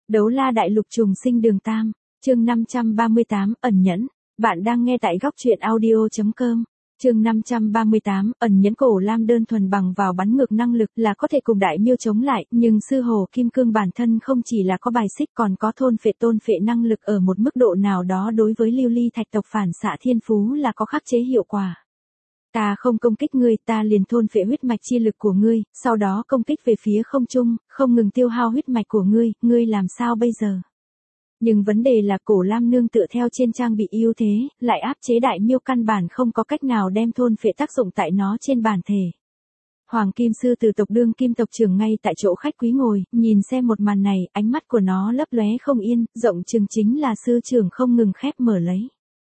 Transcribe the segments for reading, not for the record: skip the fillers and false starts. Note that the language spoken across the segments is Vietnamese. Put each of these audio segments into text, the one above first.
Đấu la đại lục trùng sinh đường tam, chương 538, ẩn nhẫn. Bạn đang nghe tại góc truyện audio.com. Chương 538, ẩn nhẫn. Cổ Lam đơn thuần bằng vào bắn ngược năng lực là có thể cùng đại miêu chống lại, nhưng sư hồ kim cương bản thân không chỉ là có bài xích còn có tôn phệ năng lực ở một mức độ nào đó đối với lưu ly thạch tộc phản xạ thiên phú là có khắc chế hiệu quả. Ta không công kích ngươi, ta liền thôn phệ huyết mạch chi lực của ngươi, sau đó công kích về phía không trung, không ngừng tiêu hao huyết mạch của ngươi làm sao bây giờ? Nhưng vấn đề là Cổ Lam nương tựa theo trên trang bị ưu thế, lại áp chế đại miêu căn bản không có cách nào đem thôn phệ tác dụng tại nó trên bản thể. Hoàng Kim Sư từ tộc đương kim tộc trưởng ngay tại chỗ khách quý ngồi, nhìn xem một màn này, ánh mắt của nó lấp lóe không yên, rộng chừng chính là sư trưởng không ngừng khép mở lấy.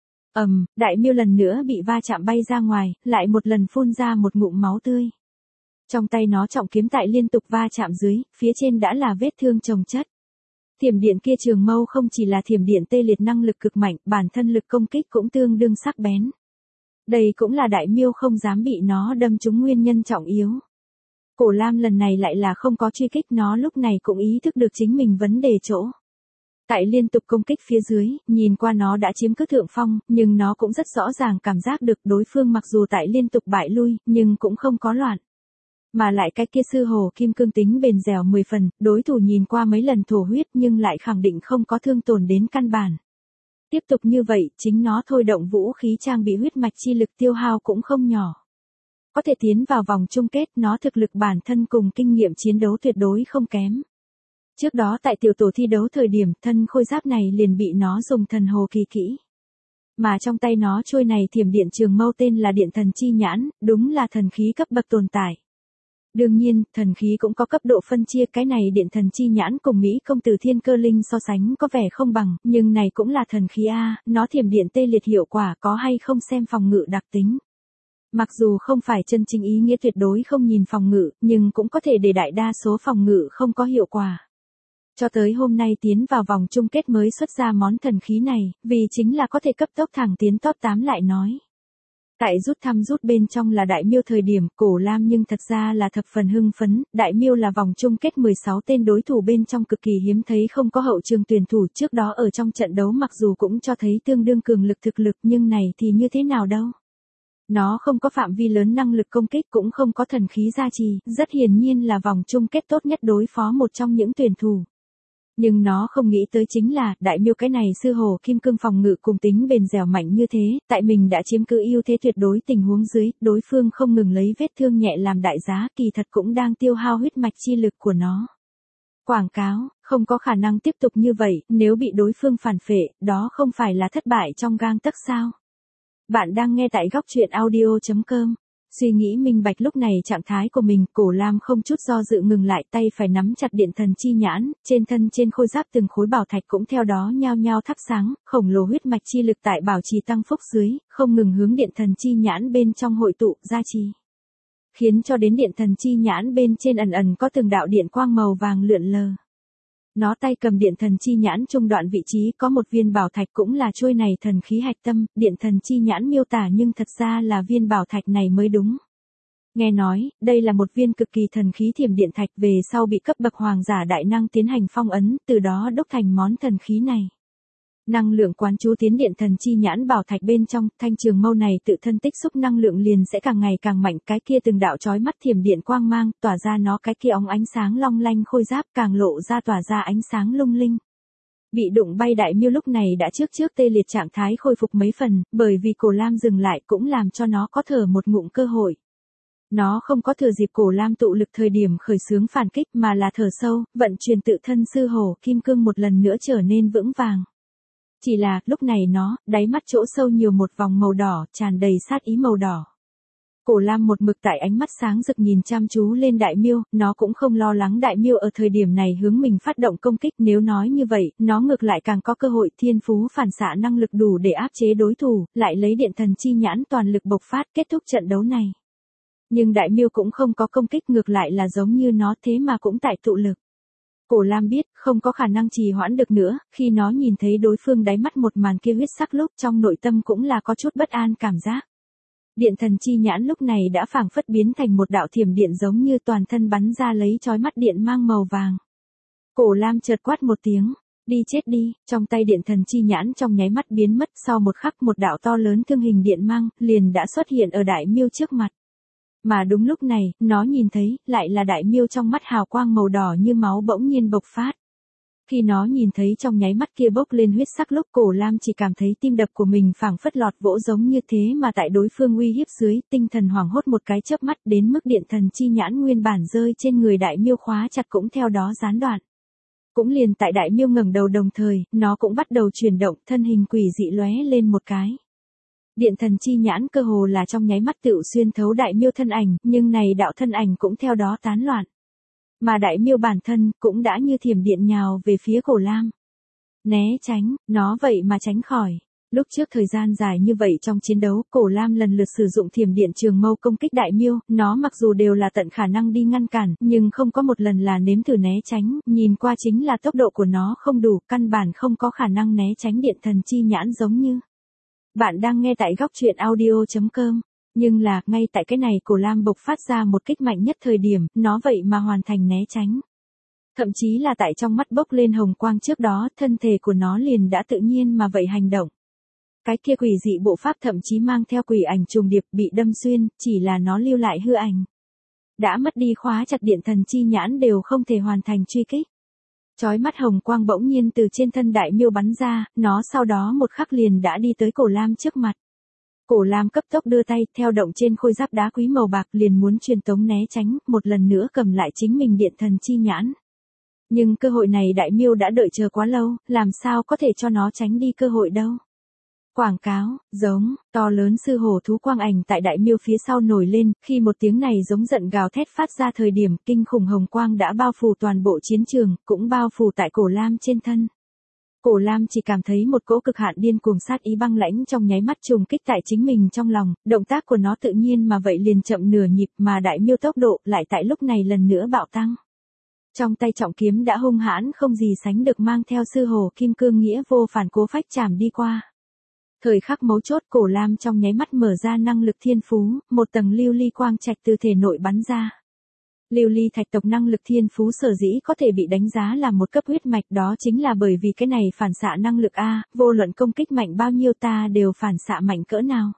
Đại miêu lần nữa bị va chạm bay ra ngoài, lại một lần phun ra một ngụm máu tươi. Trong tay nó trọng kiếm tại liên tục va chạm dưới, phía trên đã là vết thương chồng chất. Thiểm điện kia trường mâu không chỉ là thiểm điện tê liệt năng lực cực mạnh, bản thân lực công kích cũng tương đương sắc bén. Đây cũng là đại miêu không dám bị nó đâm trúng nguyên nhân trọng yếu. Cổ Lam lần này lại là không có truy kích, nó lúc này cũng ý thức được chính mình vấn đề chỗ. Tại liên tục công kích phía dưới, nhìn qua nó đã chiếm cứ thượng phong, nhưng nó cũng rất rõ ràng cảm giác được đối phương mặc dù tại liên tục bại lui, nhưng cũng không có loạn. Mà lại cái kia sư hồ kim cương tính bền dẻo 10 phần, đối thủ nhìn qua mấy lần thổ huyết nhưng lại khẳng định không có thương tổn đến căn bản. Tiếp tục như vậy, chính nó thôi động vũ khí trang bị huyết mạch chi lực tiêu hao cũng không nhỏ. Có thể tiến vào vòng chung kết, nó thực lực bản thân cùng kinh nghiệm chiến đấu tuyệt đối không kém. Trước đó tại tiểu tổ thi đấu thời điểm, thân khôi giáp này liền bị nó dùng thần hồ kỳ kỹ. Mà trong tay nó trôi này thiểm điện trường mâu tên là điện thần chi nhãn, đúng là thần khí cấp bậc tồn tại. Đương nhiên, thần khí cũng có cấp độ phân chia, cái này điện thần chi nhãn cùng Mỹ công tử thiên cơ linh so sánh có vẻ không bằng, nhưng này cũng là thần khí A, nó thiểm điện tê liệt hiệu quả có hay không xem phòng ngự đặc tính. Mặc dù không phải chân chính ý nghĩa tuyệt đối không nhìn phòng ngự, nhưng cũng có thể để đại đa số phòng ngự không có hiệu quả. Cho tới hôm nay tiến vào vòng chung kết mới xuất ra món thần khí này, vì chính là có thể cấp tốc thẳng tiến top 8 lại nói. Tại rút thăm rút bên trong là đại miêu thời điểm, Cổ Lam nhưng thật ra là thập phần hưng phấn, đại miêu là vòng chung kết 16 tên đối thủ bên trong cực kỳ hiếm thấy không có hậu trường tuyển thủ, trước đó ở trong trận đấu mặc dù cũng cho thấy tương đương cường lực thực lực nhưng này thì như thế nào đâu. Nó không có phạm vi lớn năng lực công kích cũng không có thần khí gia trì, rất hiển nhiên là vòng chung kết tốt nhất đối phó một trong những tuyển thủ. Nhưng nó không nghĩ tới chính là, đại miêu cái này sư hồ kim cương phòng ngự cùng tính bền dẻo mạnh như thế, tại mình đã chiếm cứ ưu thế tuyệt đối tình huống dưới, đối phương không ngừng lấy vết thương nhẹ làm đại giá, kỳ thật cũng đang tiêu hao huyết mạch chi lực của nó. Quảng cáo, không có khả năng tiếp tục như vậy, nếu bị đối phương phản phệ, đó không phải là thất bại trong gang tấc sao. Bạn đang nghe tại góc truyện audio.com. Suy nghĩ minh bạch lúc này trạng thái của mình, Cổ Lam không chút do dự ngừng lại, tay phải nắm chặt điện thần chi nhãn, trên thân trên khôi giáp từng khối bảo thạch cũng theo đó nhao nhao thắp sáng, khổng lồ huyết mạch chi lực tại bảo trì tăng phúc dưới, không ngừng hướng điện thần chi nhãn bên trong hội tụ, gia trì. Khiến cho đến điện thần chi nhãn bên trên ẩn ẩn có từng đạo điện quang màu vàng lượn lờ. Nó tay cầm điện thần chi nhãn trung đoạn vị trí có một viên bảo thạch cũng là trôi này thần khí hạch tâm, điện thần chi nhãn miêu tả nhưng thật ra là viên bảo thạch này mới đúng. Nghe nói, đây là một viên cực kỳ thần khí thiểm điện thạch, về sau bị cấp bậc hoàng giả đại năng tiến hành phong ấn, từ đó đúc thành món thần khí này. Năng lượng quán chú tiến điện thần chi nhãn bảo thạch bên trong, thanh trường mâu này tự thân tích xúc năng lượng liền sẽ càng ngày càng mạnh, cái kia từng đạo chói mắt thiểm điện quang mang, tỏa ra nó cái kia óng ánh sáng long lanh khôi giáp càng lộ ra tỏa ra ánh sáng lung linh. Bị đụng bay đại miêu lúc này đã trước tê liệt trạng thái khôi phục mấy phần, bởi vì Cổ Lam dừng lại cũng làm cho nó có thở một ngụm cơ hội. Nó không có thừa dịp Cổ Lam tụ lực thời điểm khởi xướng phản kích mà là thở sâu, vận chuyển tự thân sư hồ kim cương một lần nữa trở nên vững vàng. Chỉ là, lúc này nó, đáy mắt chỗ sâu nhiều một vòng màu đỏ, tràn đầy sát ý màu đỏ. Cổ Lam một mực tại ánh mắt sáng rực nhìn chăm chú lên đại miêu, nó cũng không lo lắng đại miêu ở thời điểm này hướng mình phát động công kích, nếu nói như vậy, nó ngược lại càng có cơ hội thiên phú phản xạ năng lực đủ để áp chế đối thủ, lại lấy điện thần chi nhãn toàn lực bộc phát kết thúc trận đấu này. Nhưng đại miêu cũng không có công kích, ngược lại là giống như nó thế mà cũng tại tụ lực. Cổ Lam biết, không có khả năng trì hoãn được nữa, khi nó nhìn thấy đối phương đáy mắt một màn kia huyết sắc lúc trong nội tâm cũng là có chút bất an cảm giác. Điện thần chi nhãn lúc này đã phảng phất biến thành một đạo thiểm điện giống như toàn thân bắn ra lấy chói mắt điện mang màu vàng. Cổ Lam chợt quát một tiếng, đi chết đi, trong tay điện thần chi nhãn trong nháy mắt biến mất, sau một khắc một đạo to lớn thương hình điện mang, liền đã xuất hiện ở Đại Miêu trước mặt. Mà đúng lúc này, nó nhìn thấy, lại là Đại Miêu trong mắt hào quang màu đỏ như máu bỗng nhiên bộc phát. Khi nó nhìn thấy trong nháy mắt kia bốc lên huyết sắc lúc Cổ Lam chỉ cảm thấy tim đập của mình phảng phất lọt vỗ giống như thế mà tại đối phương uy hiếp dưới, tinh thần hoảng hốt một cái chớp mắt đến mức điện thần chi nhãn nguyên bản rơi trên người Đại Miêu khóa chặt cũng theo đó gián đoạn. Cũng liền tại Đại Miêu ngẩng đầu đồng thời, nó cũng bắt đầu chuyển động, thân hình quỷ dị lóe lên một cái. Điện thần chi nhãn cơ hồ là trong nháy mắt tựu xuyên thấu Đại Miêu thân ảnh, nhưng này đạo thân ảnh cũng theo đó tán loạn. Mà Đại Miêu bản thân cũng đã như thiểm điện nhào về phía Cổ Lam. Né tránh, nó vậy mà tránh khỏi. Lúc trước thời gian dài như vậy trong chiến đấu, Cổ Lam lần lượt sử dụng thiểm điện trường mâu công kích Đại Miêu, nó mặc dù đều là tận khả năng đi ngăn cản, nhưng không có một lần là nếm thử né tránh, nhìn qua chính là tốc độ của nó không đủ, căn bản không có khả năng né tránh điện thần chi nhãn giống như. Bạn đang nghe tại góc truyện audio.com. Nhưng là, ngay tại cái này Cổ Lam bộc phát ra một kích mạnh nhất thời điểm, nó vậy mà hoàn thành né tránh. Thậm chí là tại trong mắt bốc lên hồng quang trước đó, thân thể của nó liền đã tự nhiên mà vậy hành động. Cái kia quỷ dị bộ pháp thậm chí mang theo quỷ ảnh trùng điệp bị đâm xuyên, chỉ là nó lưu lại hư ảnh. Đã mất đi khóa chặt điện thần chi nhãn đều không thể hoàn thành truy kích. Chói mắt hồng quang bỗng nhiên từ trên thân Đại Miêu bắn ra, nó sau đó một khắc liền đã đi tới Cổ Lam trước mặt. Cổ Lam cấp tốc đưa tay, theo động trên khôi giáp đá quý màu bạc liền muốn truyền tống né tránh, một lần nữa cầm lại chính mình điện thần chi nhãn. Nhưng cơ hội này Đại Miêu đã đợi chờ quá lâu, làm sao có thể cho nó tránh đi cơ hội đâu. Quảng cáo, giống, to lớn sư hổ thú quang ảnh tại Đại Miêu phía sau nổi lên, khi một tiếng này giống giận gào thét phát ra thời điểm, kinh khủng hồng quang đã bao phủ toàn bộ chiến trường, cũng bao phủ tại Cổ Lam trên thân. Cổ Lam chỉ cảm thấy một cỗ cực hạn điên cuồng sát ý băng lãnh trong nháy mắt trùng kích tại chính mình trong lòng, động tác của nó tự nhiên mà vậy liền chậm nửa nhịp, mà Đại Miêu tốc độ lại tại lúc này lần nữa bạo tăng. Trong tay trọng kiếm đã hung hãn không gì sánh được mang theo sư hổ kim cương nghĩa vô phản cố phách chạm đi qua. Thời khắc mấu chốt Cổ Lam trong nháy mắt mở ra năng lực thiên phú, một tầng lưu ly quang trạch từ thể nội bắn ra. Lưu ly thạch tộc năng lực thiên phú sở dĩ có thể bị đánh giá là một cấp huyết mạch, đó chính là bởi vì cái này phản xạ năng lực A, vô luận công kích mạnh bao nhiêu ta đều phản xạ mạnh cỡ nào.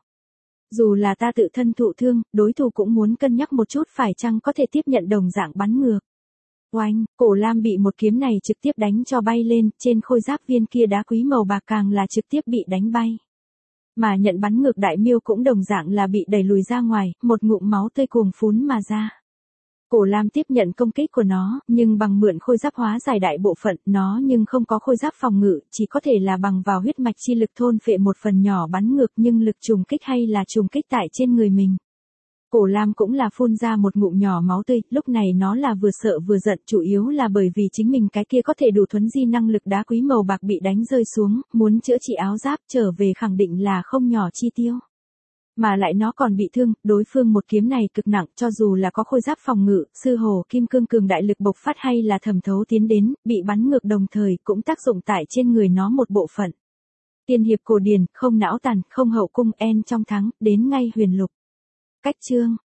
Dù là ta tự thân thụ thương, đối thủ cũng muốn cân nhắc một chút phải chăng có thể tiếp nhận đồng dạng bắn ngược. Oanh, Cổ Lam bị một kiếm này trực tiếp đánh cho bay lên, trên khôi giáp viên kia đá quý màu bạc càng là trực tiếp bị đánh bay. Mà nhận bắn ngược Đại Miêu cũng đồng dạng là bị đẩy lùi ra ngoài, một ngụm máu tươi cuồng phún mà ra. Cổ Lam tiếp nhận công kích của nó, nhưng bằng mượn khôi giáp hóa giải đại bộ phận, nó nhưng không có khôi giáp phòng ngự, chỉ có thể là bằng vào huyết mạch chi lực thôn phệ một phần nhỏ bắn ngược, nhưng lực trùng kích hay là trùng kích tại trên người mình. Cổ Lam cũng là phun ra một ngụm nhỏ máu tươi, lúc này nó là vừa sợ vừa giận, chủ yếu là bởi vì chính mình cái kia có thể đủ thuấn di năng lực đá quý màu bạc bị đánh rơi xuống, muốn chữa trị áo giáp trở về khẳng định là không nhỏ chi tiêu. Mà lại nó còn bị thương, đối phương một kiếm này cực nặng, cho dù là có khôi giáp phòng ngự, sư hổ kim cương cường đại lực bộc phát hay là thẩm thấu tiến đến, bị bắn ngược đồng thời cũng tác dụng tại trên người nó một bộ phận. Tiên hiệp cổ điển, không não tàn, không hậu cung, en trong thắng, đến ngay huyền lục. Cách chương,